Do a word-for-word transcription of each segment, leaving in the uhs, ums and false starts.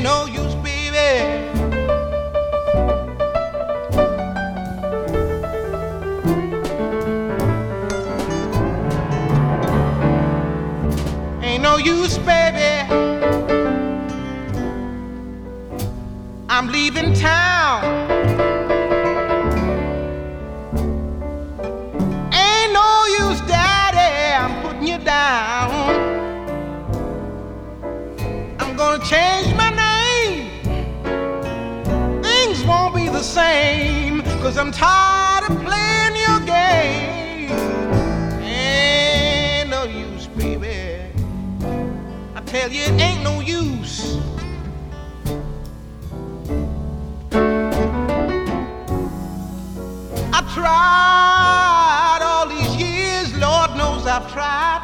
no use, baby. Ain't no use, baby. I'm leaving town. Ain't no use, daddy, I'm putting you down. I'm gonna change my name. Things won't be the same, 'cause I'm tired of playing your game. Ain't no use, baby. I tell you, it ain't no use. I tried all these years, Lord knows I've tried.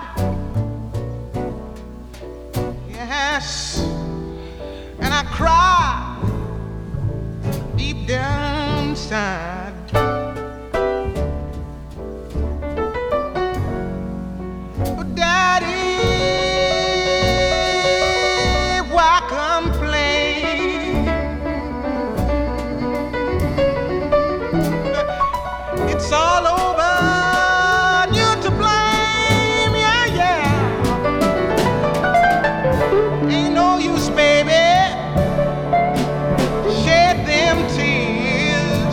Yes, and I cried deep down inside. But Daddy, why complain? It's all over, you're to blame, yeah, yeah. Ain't no use, baby, shed them tears.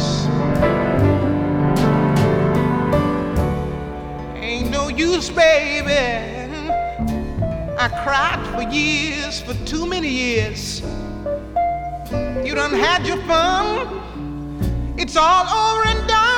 Ain't no use, baby, I cried for years, for too many years. You done had your fun, it's all over and done.